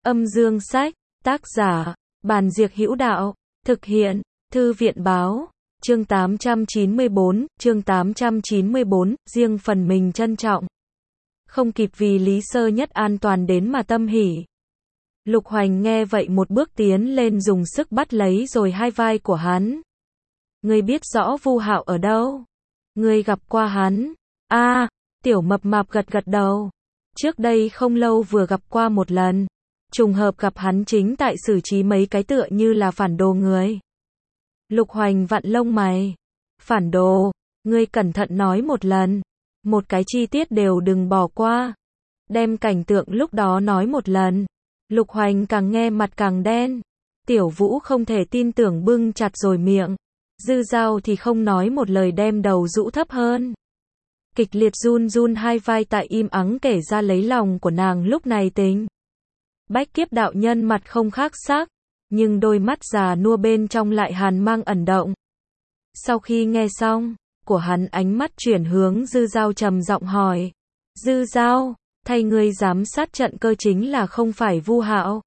Âm dương sách, tác giả, Bàn Diệc Hữu Đạo, thực hiện, Thư viện báo, chương 894, riêng phần mình trân trọng. Không kịp vì Lý Sơ Nhất an toàn đến mà tâm hỉ. Lục Hoành nghe vậy một bước tiến lên dùng sức bắt lấy rồi hai vai của hắn. Ngươi biết rõ Vu Hạo ở đâu? Ngươi gặp qua hắn? Tiểu mập mạp gật gật đầu. Trước đây không lâu vừa gặp qua một lần. Trùng hợp gặp hắn chính tại xử trí mấy cái tựa như là phản đồ người. Lục Hoành vặn lông mày. Phản đồ, ngươi cẩn thận nói một lần. Một cái chi tiết đều đừng bỏ qua. Đem cảnh tượng lúc đó nói một lần. Lục Hoành càng nghe mặt càng đen. Tiểu Vũ không thể tin tưởng bưng chặt rồi miệng. Dư Dao thì không nói một lời đem đầu rũ thấp hơn. Kịch liệt run run hai vai tại im ắng kể ra lấy lòng của nàng lúc này tính. Bách Kiếp đạo nhân mặt không khác sắc, nhưng đôi mắt già nua bên trong lại hàn mang ẩn động. Sau khi nghe xong, của hắn ánh mắt chuyển hướng Dư Dao trầm giọng hỏi. Dư Dao, thay ngươi giám sát trận cơ chính là không phải Vu Hạo?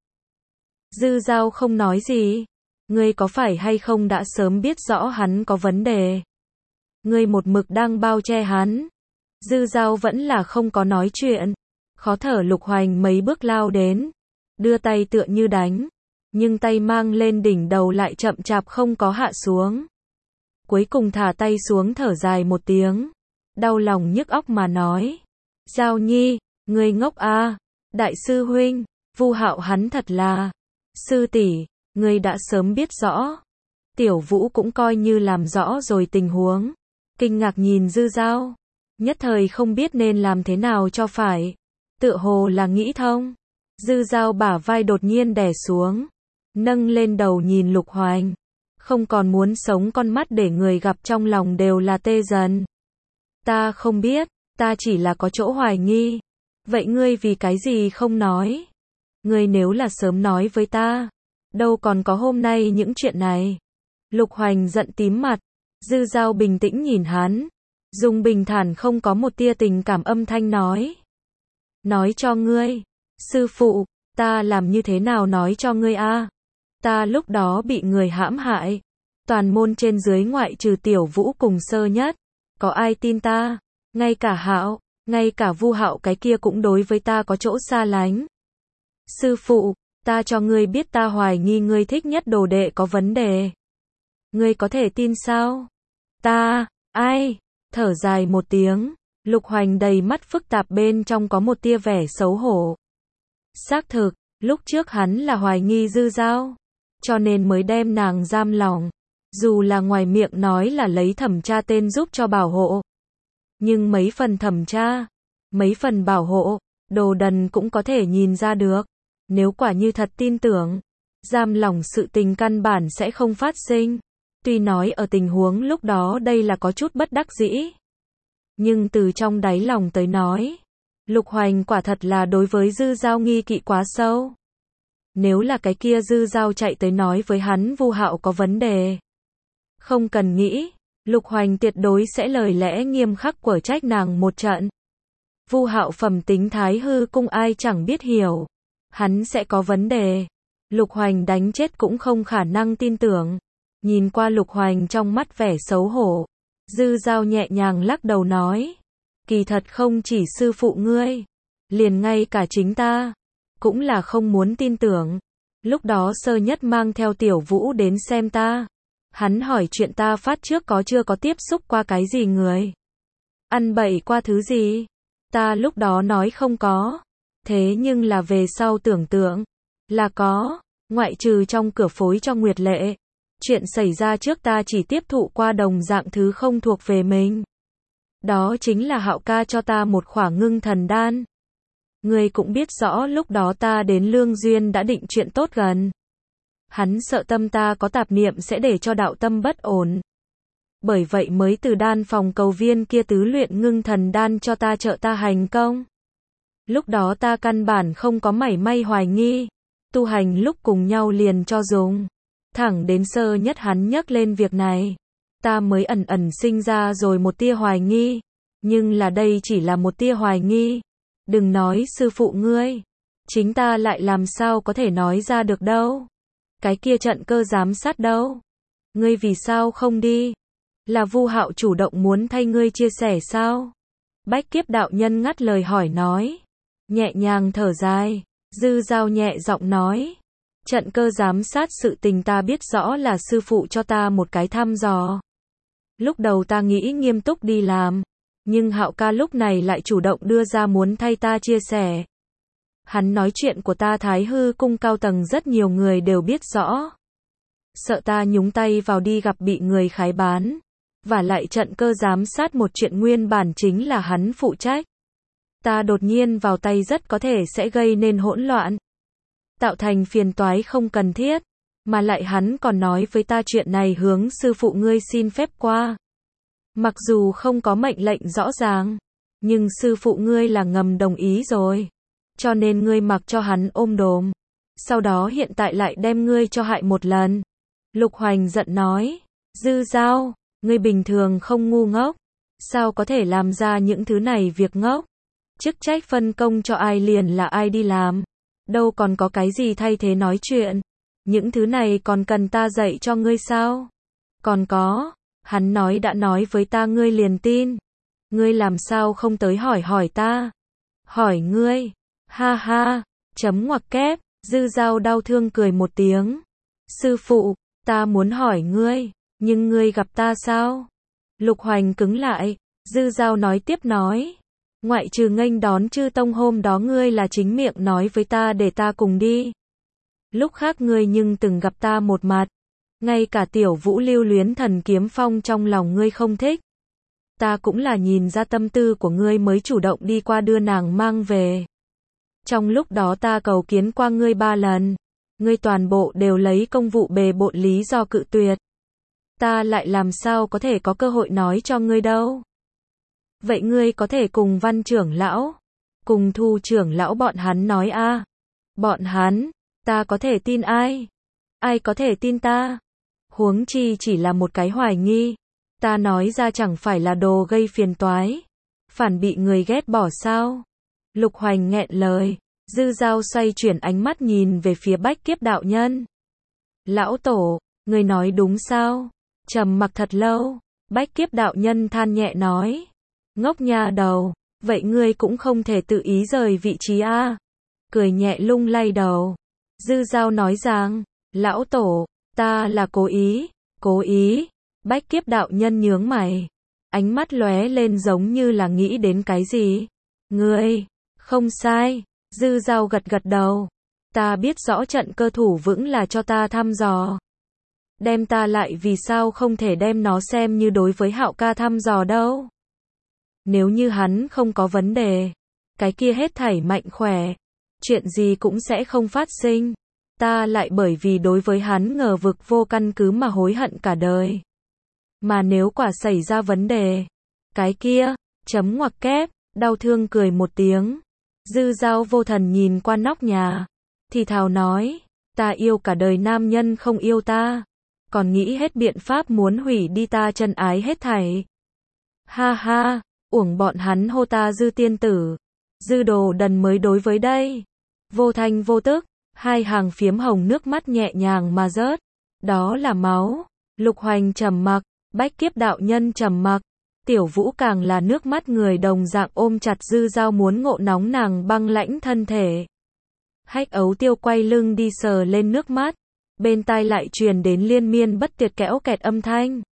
Dư Dao không nói gì. Ngươi có phải hay không đã sớm biết rõ hắn có vấn đề? Ngươi một mực đang bao che hắn. Dư Dao vẫn là không có nói chuyện. Khó thở. Lục Hoành mấy bước lao đến. Đưa tay tựa như đánh. Nhưng tay mang lên đỉnh đầu lại chậm chạp không có hạ xuống. Cuối cùng thả tay xuống thở dài một tiếng. Đau lòng nhức óc mà nói. Dao Nhi, ngươi ngốc à. Đại sư huynh, Vu Hạo hắn thật là. Sư tỷ, ngươi đã sớm biết rõ. Tiểu Vũ cũng coi như làm rõ rồi tình huống. Kinh ngạc nhìn Dư Dao. Nhất thời không biết nên làm thế nào cho phải. Tựa hồ là nghĩ thông. Dư Dao bả vai đột nhiên đè xuống. Nâng lên đầu nhìn Lục Hoành. Không còn muốn sống con mắt để người gặp trong lòng đều là tê dần. Ta không biết, ta chỉ là có chỗ hoài nghi. Vậy ngươi vì cái gì không nói? Ngươi nếu là sớm nói với ta, đâu còn có hôm nay những chuyện này. Lục Hoành giận tím mặt. Dư Dao bình tĩnh nhìn hắn. Dùng bình thản không có một tia tình cảm âm thanh nói. Nói cho ngươi. Sư phụ, ta làm như thế nào nói cho ngươi a? Ta lúc đó bị người hãm hại. Toàn môn trên dưới ngoại trừ Tiểu Vũ cùng Sơ Nhất. Có ai tin ta? Ngay cả Hạo, ngay cả Vu Hạo cái kia cũng đối với ta có chỗ xa lánh. Sư phụ, ta cho ngươi biết ta hoài nghi ngươi thích nhất đồ đệ có vấn đề. Ngươi có thể tin sao? Ai? Thở dài một tiếng. Lục Hoành đầy mắt phức tạp bên trong có một tia vẻ xấu hổ. Xác thực, lúc trước hắn là hoài nghi Dư Dao. Cho nên mới đem nàng giam lòng. Dù là ngoài miệng nói là lấy thẩm tra tên giúp cho bảo hộ. Nhưng mấy phần thẩm tra, mấy phần bảo hộ, đồ đần cũng có thể nhìn ra được. Nếu quả như thật tin tưởng, giam lòng sự tình căn bản sẽ không phát sinh. Tuy nói ở tình huống lúc đó đây là có chút bất đắc dĩ. Nhưng từ trong đáy lòng tới nói, Lục Hoành quả thật là đối với Dư Dao nghi kỵ quá sâu. Nếu là cái kia Dư Dao chạy tới nói với hắn Vu Hạo có vấn đề. Không cần nghĩ, Lục Hoành tuyệt đối sẽ lời lẽ nghiêm khắc quở trách nàng một trận. Vu Hạo phẩm tính Thái Hư cung ai chẳng biết hiểu. Hắn sẽ có vấn đề. Lục Hoành đánh chết cũng không khả năng tin tưởng. Nhìn qua Lục Hoành trong mắt vẻ xấu hổ. Dư Dao nhẹ nhàng lắc đầu nói. Kỳ thật không chỉ sư phụ ngươi. Liền ngay cả chính ta. Cũng là không muốn tin tưởng. Lúc đó Sơ Nhất mang theo Tiểu Vũ đến xem ta. Hắn hỏi chuyện ta phát trước có chưa có tiếp xúc qua cái gì người. Ăn bậy qua thứ gì. Ta lúc đó nói không có. Thế nhưng là về sau tưởng tượng. Là có. Ngoại trừ trong cửa phối cho Nguyệt Lệ. Chuyện xảy ra trước ta chỉ tiếp thụ qua đồng dạng thứ không thuộc về mình. Đó chính là Hạo ca cho ta một khỏa ngưng thần đan. Ngươi cũng biết rõ lúc đó ta đến Lương Duyên đã định chuyện tốt gần. Hắn sợ tâm ta có tạp niệm sẽ để cho đạo tâm bất ổn. Bởi vậy mới từ đan phòng cầu viên kia tứ luyện ngưng thần đan cho ta trợ ta hành công. Lúc đó ta căn bản không có mảy may hoài nghi. Tu hành lúc cùng nhau liền cho dùng. Thẳng đến Sơ Nhất hắn nhắc lên việc này. Ta mới ẩn ẩn sinh ra rồi một tia hoài nghi. Nhưng là đây chỉ là một tia hoài nghi. Đừng nói sư phụ ngươi. Chính ta lại làm sao có thể nói ra được đâu. Cái kia trận cơ giám sát đâu? Ngươi vì sao không đi? Là Vu Hạo chủ động muốn thay ngươi chia sẻ sao? Bách Kiếp đạo nhân ngắt lời hỏi nói. Nhẹ nhàng thở dài, Dư Dao nhẹ giọng nói. Trận cơ giám sát sự tình ta biết rõ là sư phụ cho ta một cái thăm dò. Lúc đầu ta nghĩ nghiêm túc đi làm, nhưng Hạo ca lúc này lại chủ động đưa ra muốn thay ta chia sẻ. Hắn nói chuyện của ta Thái Hư cung cao tầng rất nhiều người đều biết rõ. Sợ ta nhúng tay vào đi gặp bị người khái bán. Và lại trận cơ giám sát một chuyện nguyên bản chính là hắn phụ trách. Ta đột nhiên vào tay rất có thể sẽ gây nên hỗn loạn. Tạo thành phiền toái không cần thiết. Mà lại hắn còn nói với ta chuyện này hướng sư phụ ngươi xin phép qua. Mặc dù không có mệnh lệnh rõ ràng, nhưng sư phụ ngươi là ngầm đồng ý rồi. Cho nên ngươi mặc cho hắn ôm đồm. Sau đó hiện tại lại đem ngươi cho hại một lần. Lục Hoành giận nói. Dư Dao, ngươi bình thường không ngu ngốc. Sao có thể làm ra những thứ này việc ngốc? Chức trách phân công cho ai liền là ai đi làm. Đâu còn có cái gì thay thế nói chuyện. Những thứ này còn cần ta dạy cho ngươi sao? Còn có, hắn nói đã nói với ta ngươi liền tin. Ngươi làm sao không tới hỏi ta? Hỏi ngươi. Ha ha, chấm ngoặc kép, Dư Dao đau thương cười một tiếng. Sư phụ, ta muốn hỏi ngươi, nhưng ngươi gặp ta sao? Lục Hoành cứng lại, Dư Dao nói tiếp nói. Ngoại trừ nghênh đón chư tông hôm đó ngươi là chính miệng nói với ta để ta cùng đi. Lúc khác ngươi nhưng từng gặp ta một mặt. Ngay cả tiểu Vũ lưu luyến thần kiếm phong trong lòng ngươi không thích. Ta cũng là nhìn ra tâm tư của ngươi mới chủ động đi qua đưa nàng mang về. Trong lúc đó ta cầu kiến qua ngươi 3 lần. Ngươi toàn bộ đều lấy công vụ bề bộn lý do cự tuyệt. Ta lại làm sao có thể có cơ hội nói cho ngươi đâu. Vậy ngươi có thể cùng Văn trưởng lão, cùng Thu trưởng lão bọn hắn nói a. Bọn hắn, ta có thể tin ai? Ai có thể tin ta? Huống chi chỉ là một cái hoài nghi. Ta nói ra chẳng phải là đồ gây phiền toái. Phản bị người ghét bỏ sao? Lục Hoành nghẹn lời. Dư Dao xoay chuyển ánh mắt nhìn về phía Bách Kiếp đạo nhân. Lão tổ, người nói đúng sao? Trầm mặc thật lâu, Bách Kiếp đạo nhân than nhẹ nói. Ngốc nha đầu, vậy ngươi cũng không thể tự ý rời vị trí a. Cười nhẹ lung lay đầu. Dư Dao nói rằng, lão tổ, ta là cố ý. Bách Kiếp đạo nhân nhướng mày. Ánh mắt lóe lên giống như là nghĩ đến cái gì. Ngươi, không sai. Dư Dao gật gật đầu. Ta biết rõ trận cơ thủ vững là cho ta thăm dò. Đem ta lại vì sao không thể đem nó xem như đối với Hạo ca thăm dò đâu. Nếu như hắn không có vấn đề, cái kia hết thảy mạnh khỏe, chuyện gì cũng sẽ không phát sinh. Ta lại bởi vì đối với hắn ngờ vực vô căn cứ mà hối hận cả đời. Mà nếu quả xảy ra vấn đề, cái kia, chấm ngoặc kép, đau thương cười một tiếng. Dư Dao vô thần nhìn qua nóc nhà, thì thào nói, ta yêu cả đời nam nhân không yêu ta, còn nghĩ hết biện pháp muốn hủy đi ta chân ái hết thảy. Ha ha, uổng bọn hắn hô ta Dư tiên tử, Dư đồ đần mới đối với đây. Vô thanh vô tức, hai hàng phiếm hồng nước mắt nhẹ nhàng mà rớt. Đó là máu. Lục Hoành trầm mặc, Bách Kiếp đạo nhân trầm mặc. Tiểu Vũ càng là nước mắt người đồng dạng ôm chặt Dư Dao muốn ngộ nóng nàng băng lãnh thân thể. Hách Ấu Tiêu quay lưng đi sờ lên nước mắt. Bên tai lại truyền đến liên miên bất tuyệt kẽo kẹt âm thanh.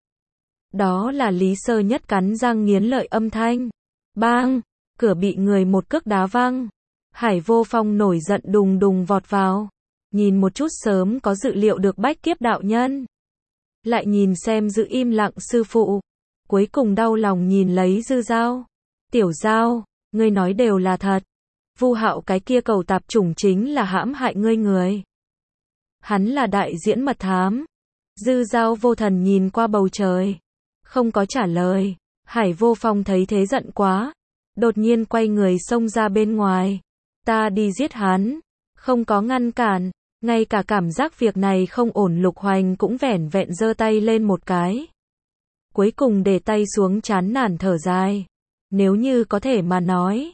Đó là Lý Sơ Nhất cắn răng nghiến lợi âm thanh. Bang! Cửa bị người một cước đá văng. Hải Vô Phong nổi giận đùng đùng vọt vào. Nhìn một chút sớm có dự liệu được Bách Kiếp đạo nhân. Lại nhìn xem giữ im lặng sư phụ. Cuối cùng đau lòng nhìn lấy Dư Dao. Tiểu Dao, ngươi nói đều là thật. Vu Hạo cái kia cầu tạp chủng chính là hãm hại ngươi người. Hắn là đại diễn mật thám. Dư Dao vô thần nhìn qua bầu trời. Không có trả lời. Hải Vô Phong thấy thế giận quá. Đột nhiên quay người xông ra bên ngoài. Ta đi giết hắn. Không có ngăn cản. Ngay cả cảm giác việc này không ổn Lục Hoành cũng vẻn vẹn giơ tay lên một cái. Cuối cùng để tay xuống chán nản thở dài. Nếu như có thể mà nói.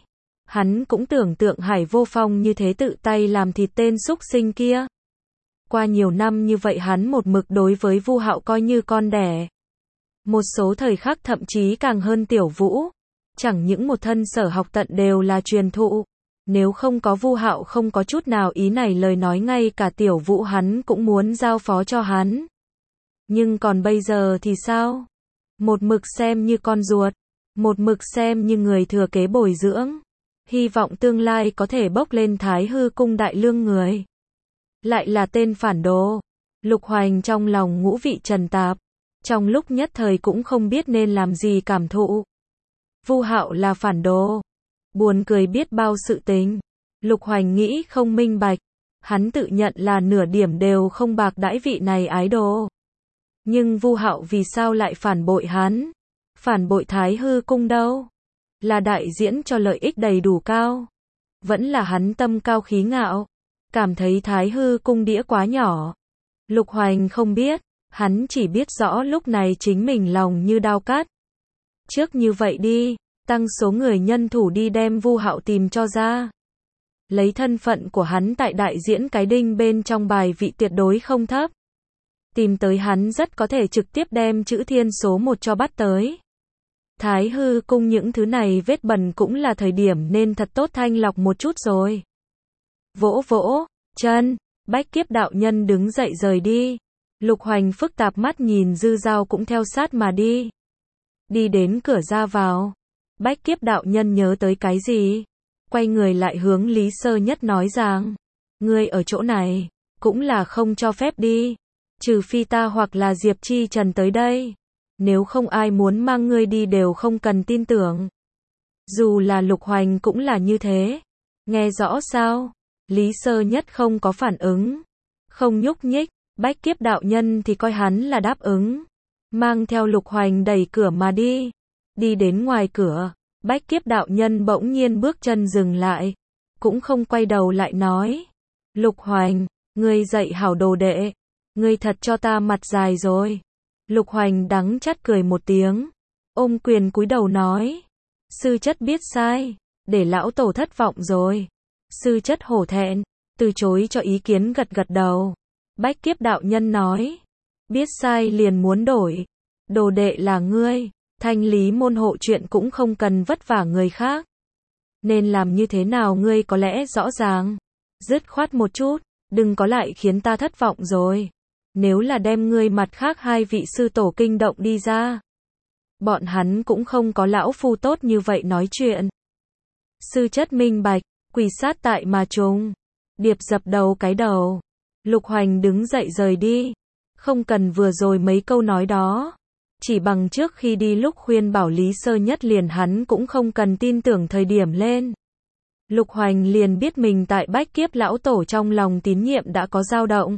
Hắn cũng tưởng tượng Hải Vô Phong như thế tự tay làm thịt tên súc sinh kia. Qua nhiều năm như vậy hắn một mực đối với Vu Hạo coi như con đẻ. Một số thời khắc thậm chí càng hơn Tiểu Vũ. Chẳng những một thân sở học tận đều là truyền thụ. Nếu không có Vu Hạo không có chút nào ý này lời nói ngay cả Tiểu Vũ hắn cũng muốn giao phó cho hắn. Nhưng còn bây giờ thì sao? Một mực xem như con ruột. Một mực xem như người thừa kế bồi dưỡng. Hy vọng tương lai có thể bốc lên Thái Hư cung đại lương người. Lại là tên phản đồ. Lục Hoành trong lòng ngũ vị trần tạp. Trong lúc nhất thời cũng không biết nên làm gì cảm thụ. Vu Hạo là phản đồ. Buồn cười biết bao sự tình. Lục Hoành nghĩ không minh bạch. Hắn tự nhận là nửa điểm đều không bạc đãi vị này ái đồ. Nhưng Vu Hạo vì sao lại phản bội hắn? Phản bội Thái Hư cung đâu? Là đại diễn cho lợi ích đầy đủ cao? Vẫn là hắn tâm cao khí ngạo? Cảm thấy Thái Hư cung đĩa quá nhỏ? Lục Hoành không biết. Hắn chỉ biết rõ lúc này chính mình lòng như đao cắt. Trước như vậy đi, tăng số người nhân thủ đi đem Vu Hạo tìm cho ra. Lấy thân phận của hắn tại đại diễn cái đinh bên trong bài vị tuyệt đối không thấp. Tìm tới hắn rất có thể trực tiếp đem chữ thiên số 1 cho bắt tới. Thái Hư cung những thứ này vết bẩn cũng là thời điểm nên thật tốt thanh lọc một chút rồi. Vỗ vỗ, chân, Bách Kiếp đạo nhân đứng dậy rời đi. Lục Hoành phức tạp mắt nhìn Dư Dao cũng theo sát mà đi. Đi đến cửa ra vào. Bách Kiếp đạo nhân nhớ tới cái gì? Quay người lại hướng Lý Sơ Nhất nói rằng. Ngươi ở chỗ này, cũng là không cho phép đi. Trừ phi ta hoặc là Diệp Chi Trần tới đây. Nếu không ai muốn mang ngươi đi đều không cần tin tưởng. Dù là Lục Hoành cũng là như thế. Nghe rõ sao? Lý Sơ Nhất không có phản ứng. Không nhúc nhích. Bách Kiếp đạo nhân thì coi hắn là đáp ứng. Mang theo Lục Hoành đẩy cửa mà đi. Đi đến ngoài cửa. Bách Kiếp đạo nhân bỗng nhiên bước chân dừng lại. Cũng không quay đầu lại nói. Lục Hoành, ngươi dạy hảo đồ đệ. Ngươi thật cho ta mặt dài rồi. Lục Hoành đắng chát cười một tiếng. Ôm quyền cúi đầu nói. Sư chất biết sai. Để lão tổ thất vọng rồi. Sư chất hổ thẹn. Từ chối cho ý kiến gật gật đầu. Bách Kiếp đạo nhân nói. Biết sai liền muốn đổi. Đồ đệ là ngươi. Thanh lý môn hộ chuyện cũng không cần vất vả người khác. Nên làm như thế nào ngươi có lẽ rõ ràng. Dứt khoát một chút. Đừng có lại khiến ta thất vọng rồi. Nếu là đem ngươi mặt khác hai vị sư tổ kinh động đi ra. Bọn hắn cũng không có lão phu tốt như vậy nói chuyện. Sư chất minh bạch. Quỳ sát tại mà trùng. Điệp dập đầu cái đầu. Lục Hoành đứng dậy rời đi. Không cần vừa rồi mấy câu nói đó. Chỉ bằng trước khi đi lúc khuyên bảo Lý Sơ Nhất liền hắn cũng không cần tin tưởng thời điểm lên. Lục Hoành liền biết mình tại Bách Kiếp lão tổ trong lòng tín nhiệm đã có dao động.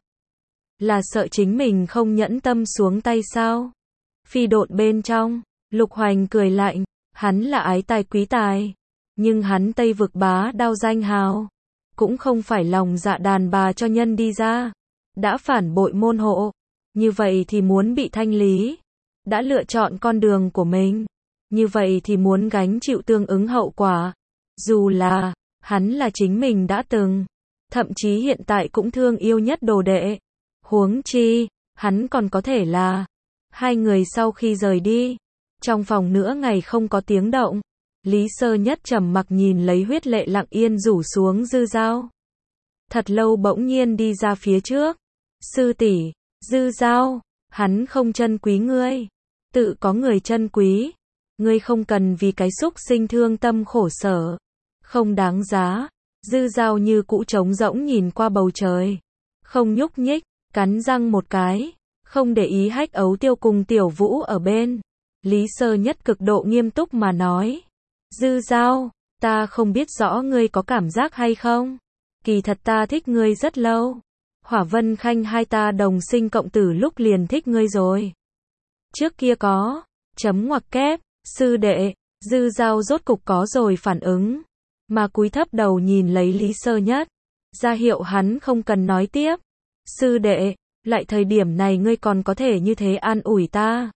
Là sợ chính mình không nhẫn tâm xuống tay sao? Phi độn bên trong, Lục Hoành cười lạnh, hắn là ái tài quý tài. Nhưng hắn Tây vực bá đao danh hào. Cũng không phải lòng dạ đàn bà cho nhân đi ra. Đã phản bội môn hộ. Như vậy thì muốn bị thanh lý. Đã lựa chọn con đường của mình. Như vậy thì muốn gánh chịu tương ứng hậu quả. Dù là, hắn là chính mình đã từng. Thậm chí hiện tại cũng thương yêu nhất đồ đệ. Huống chi, hắn còn có thể là. Hai người sau khi rời đi. Trong phòng nửa ngày không có tiếng động. Lý Sơ Nhất trầm mặc nhìn lấy huyết lệ lặng yên rủ xuống Dư Dao. Thật lâu bỗng nhiên đi ra phía trước. Sư tỷ, Dư Dao, hắn không trân quý ngươi. Tự có người trân quý. Ngươi không cần vì cái xúc sinh thương tâm khổ sở. Không đáng giá. Dư Dao như cũ trống rỗng nhìn qua bầu trời. Không nhúc nhích, cắn răng một cái. Không để ý Hách Ấu Tiêu cùng Tiểu Vũ ở bên. Lý Sơ Nhất cực độ nghiêm túc mà nói. Dư Dao, ta không biết rõ ngươi có cảm giác hay không. Kỳ thật ta thích ngươi rất lâu. Hỏa Vân Khanh hai ta đồng sinh cộng tử lúc liền thích ngươi rồi. Trước kia có, chấm ngoặc kép, sư đệ, Dư Dao rốt cục có rồi phản ứng. Mà cúi thấp đầu nhìn lấy Lý Sơ Nhất. Ra hiệu hắn không cần nói tiếp. Sư đệ, lại thời điểm này ngươi còn có thể như thế an ủi ta.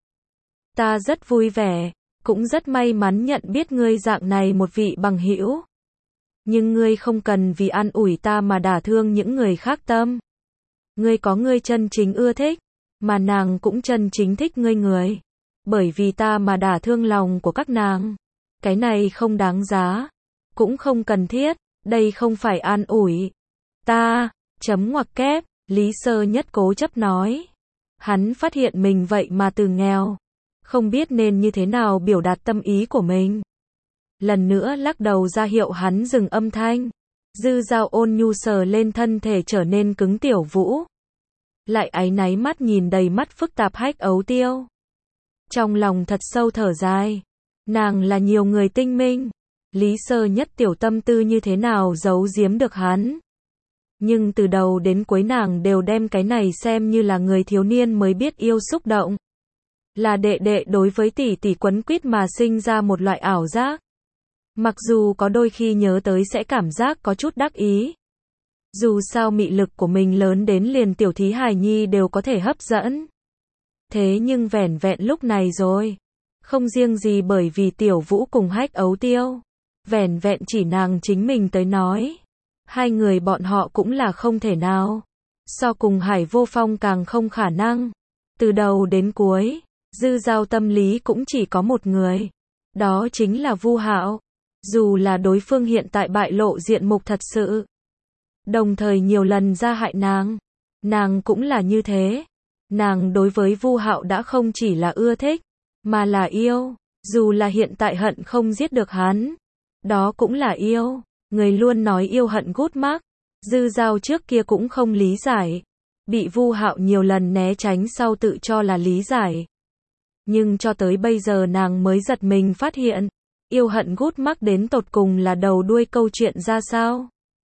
Ta rất vui vẻ. Cũng rất may mắn nhận biết ngươi dạng này một vị bằng hữu. Nhưng ngươi không cần vì an ủi ta mà đả thương những người khác tâm. Ngươi có ngươi chân chính ưa thích, mà nàng cũng chân chính thích ngươi người. Bởi vì ta mà đả thương lòng của các nàng. Cái này không đáng giá, cũng không cần thiết, đây không phải an ủi. Ta, chấm ngoặc kép, Lý Sơ Nhất cố chấp nói. Hắn phát hiện mình vậy mà từ nghèo, không biết nên như thế nào biểu đạt tâm ý của mình. Lần nữa lắc đầu ra hiệu hắn dừng âm thanh. Dư Dao ôn nhu sờ lên thân thể trở nên cứng Tiểu Vũ. Lại áy náy mắt nhìn đầy mắt phức tạp Hách Ấu Tiêu. Trong lòng thật sâu thở dài. Nàng là nhiều người tinh minh. Lý Sơ Nhất tiểu tâm tư như thế nào giấu giếm được hắn. Nhưng từ đầu đến cuối nàng đều đem cái này xem như là người thiếu niên mới biết yêu xúc động. Là đệ đệ đối với tỷ tỷ quấn quýt mà sinh ra một loại ảo giác. Mặc dù có đôi khi nhớ tới sẽ cảm giác có chút đắc ý. Dù sao mị lực của mình lớn đến liền tiểu thí hài nhi đều có thể hấp dẫn. Thế nhưng vẻn vẹn lúc này rồi. Không riêng gì bởi vì Tiểu Vũ cùng Hách Ấu Tiêu. Vẻn vẹn chỉ nàng chính mình tới nói. Hai người bọn họ cũng là không thể nào. So cùng Hải Vô Phong càng không khả năng. Từ đầu đến cuối, Dư Dao tâm lý cũng chỉ có một người. Đó chính là Vu Hạo. Dù là đối phương hiện tại bại lộ diện mục thật sự. Đồng thời nhiều lần ra hại nàng cũng là như thế. Nàng đối với Vu Hạo đã không chỉ là ưa thích, mà là yêu. Dù là hiện tại hận không giết được hắn, đó cũng là yêu. Người luôn nói yêu hận gút mắc. Dư Dao trước kia cũng không lý giải. Bị Vu Hạo nhiều lần né tránh sau tự cho là lý giải. Nhưng cho tới bây giờ nàng mới giật mình phát hiện. Yêu hận gút mắc đến tột cùng là đầu đuôi câu chuyện ra sao.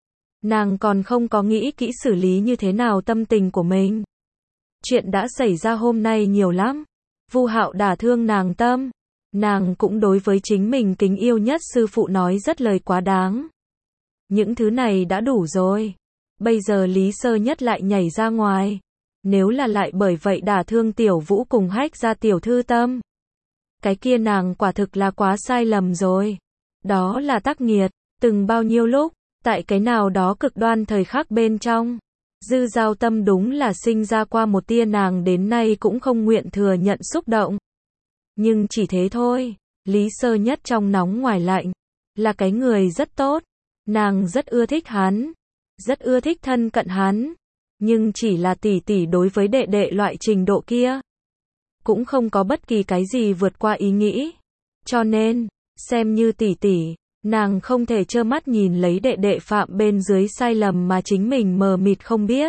Nàng còn không có nghĩ kỹ xử lý như thế nào tâm tình của mình. Chuyện đã xảy ra hôm nay nhiều lắm. Vu Hạo đả thương nàng tâm. Nàng cũng đối với chính mình kính yêu nhất sư phụ nói rất lời quá đáng. Những thứ này đã đủ rồi. Bây giờ Lý Sơ Nhất lại nhảy ra ngoài. Nếu là lại bởi vậy đả thương Tiểu Vũ cùng Hách gia tiểu thư tâm. Cái kia nàng quả thực là quá sai lầm rồi. Đó là tác nghiệt. Từng bao nhiêu lúc, tại cái nào đó cực đoan thời khắc bên trong. Dư Dao tâm đúng là sinh ra qua một tia nàng đến nay cũng không nguyện thừa nhận xúc động. Nhưng chỉ thế thôi. Lý Sơ Nhất trong nóng ngoài lạnh. Là cái người rất tốt. Nàng rất ưa thích hắn. Rất ưa thích thân cận hắn. Nhưng chỉ là tỷ tỷ đối với đệ đệ loại trình độ kia. Cũng không có bất kỳ cái gì vượt qua ý nghĩ. Cho nên, xem như tỷ tỷ, nàng không thể trơ mắt nhìn lấy đệ đệ phạm bên dưới sai lầm mà chính mình mờ mịt không biết.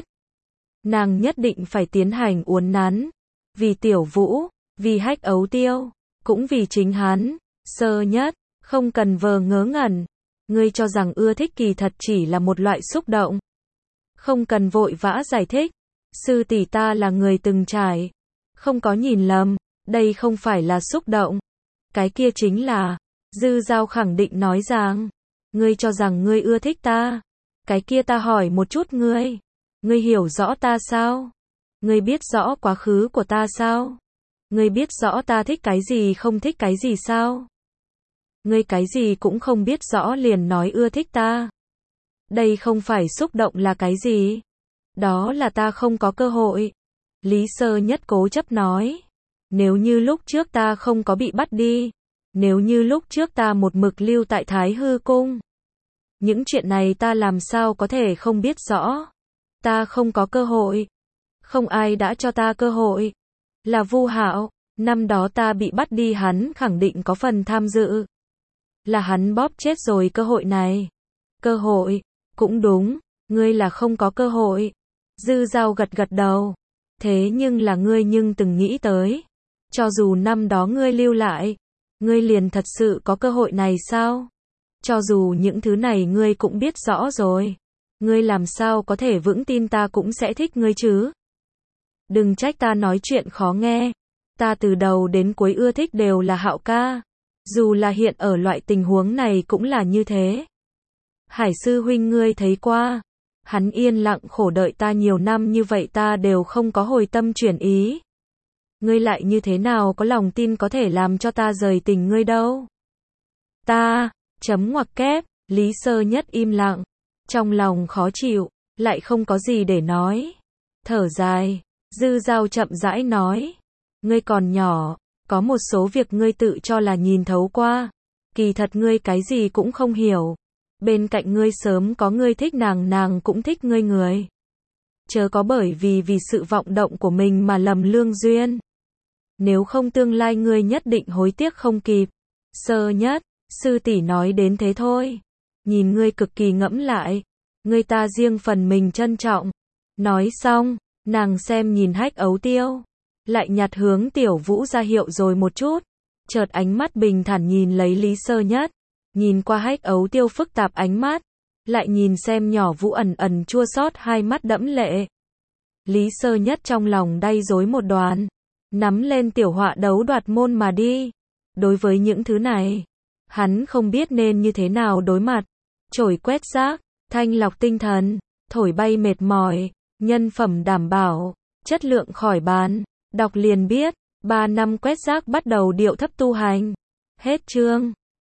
Nàng nhất định phải tiến hành uốn nắn. Vì Tiểu Vũ, vì Hách Ấu Tiêu, cũng vì chính hắn. Sơ Nhất, không cần vờ ngớ ngẩn. Ngươi cho rằng ưa thích kỳ thật chỉ là một loại xúc động. Không cần vội vã giải thích. Sư tỷ ta là người từng trải. Không có nhìn lầm, đây không phải là xúc động. Cái kia chính là, Dư Dao khẳng định nói rằng, ngươi cho rằng ngươi ưa thích ta. Cái kia ta hỏi một chút ngươi. Ngươi hiểu rõ ta sao? Ngươi biết rõ quá khứ của ta sao? Ngươi biết rõ ta thích cái gì không thích cái gì sao? Ngươi cái gì cũng không biết rõ liền nói ưa thích ta. Đây không phải xúc động là cái gì? Đó là ta không có cơ hội. Lý Sơ Nhất cố chấp nói. Nếu như lúc trước ta không có bị bắt đi. Nếu như lúc trước ta một mực lưu tại Thái Hư Cung. Những chuyện này ta làm sao có thể không biết rõ. Ta không có cơ hội. Không ai đã cho ta cơ hội. Là Vu Hạo. Năm đó ta bị bắt đi hắn khẳng định có phần tham dự. Là hắn bóp chết rồi cơ hội này. Cơ hội. Cũng đúng. Ngươi là không có cơ hội. Dư Dao gật gật đầu. Thế nhưng là ngươi nhưng từng nghĩ tới. Cho dù năm đó ngươi lưu lại. Ngươi liền thật sự có cơ hội này sao? Cho dù những thứ này ngươi cũng biết rõ rồi. Ngươi làm sao có thể vững tin ta cũng sẽ thích ngươi chứ? Đừng trách ta nói chuyện khó nghe. Ta từ đầu đến cuối ưa thích đều là Hạo ca. Dù là hiện ở loại tình huống này cũng là như thế. Hải sư huynh ngươi thấy qua. Hắn yên lặng khổ đợi ta nhiều năm như vậy ta đều không có hồi tâm chuyển ý. Ngươi lại như thế nào có lòng tin có thể làm cho ta rời tình ngươi đâu? Ta, chấm ngoặc kép, Lý Sơ Nhất im lặng, trong lòng khó chịu, lại không có gì để nói. Thở dài, Dư Dao chậm rãi nói, ngươi còn nhỏ, có một số việc ngươi tự cho là nhìn thấu qua, kỳ thật ngươi cái gì cũng không hiểu. Bên cạnh ngươi sớm có ngươi thích nàng, nàng cũng thích ngươi người. Chớ có bởi vì sự vọng động của mình mà lầm lương duyên. Nếu không tương lai ngươi nhất định hối tiếc không kịp. Sơ Nhất, sư tỷ nói đến thế thôi. Nhìn ngươi cực kỳ ngẫm lại. Ngươi ta riêng phần mình trân trọng. Nói xong, nàng xem nhìn Hách Ấu Tiêu. Lại nhặt hướng Tiểu Vũ ra hiệu rồi một chút. Chợt ánh mắt bình thản nhìn lấy Lý Sơ Nhất. Nhìn qua Hách Ấu Tiêu phức tạp ánh mắt. Lại nhìn xem nhỏ Vũ ẩn ẩn chua xót hai mắt đẫm lệ. Lý Sơ Nhất trong lòng đay rối một đoàn. Nắm lên tiểu họa đấu đoạt môn mà đi. Đối với những thứ này, hắn không biết nên như thế nào đối mặt. Chổi quét rác, thanh lọc tinh thần, thổi bay mệt mỏi, nhân phẩm đảm bảo, chất lượng khỏi bàn. Đọc liền biết, 3 năm quét rác bắt đầu điệu thấp tu hành. Hết chương.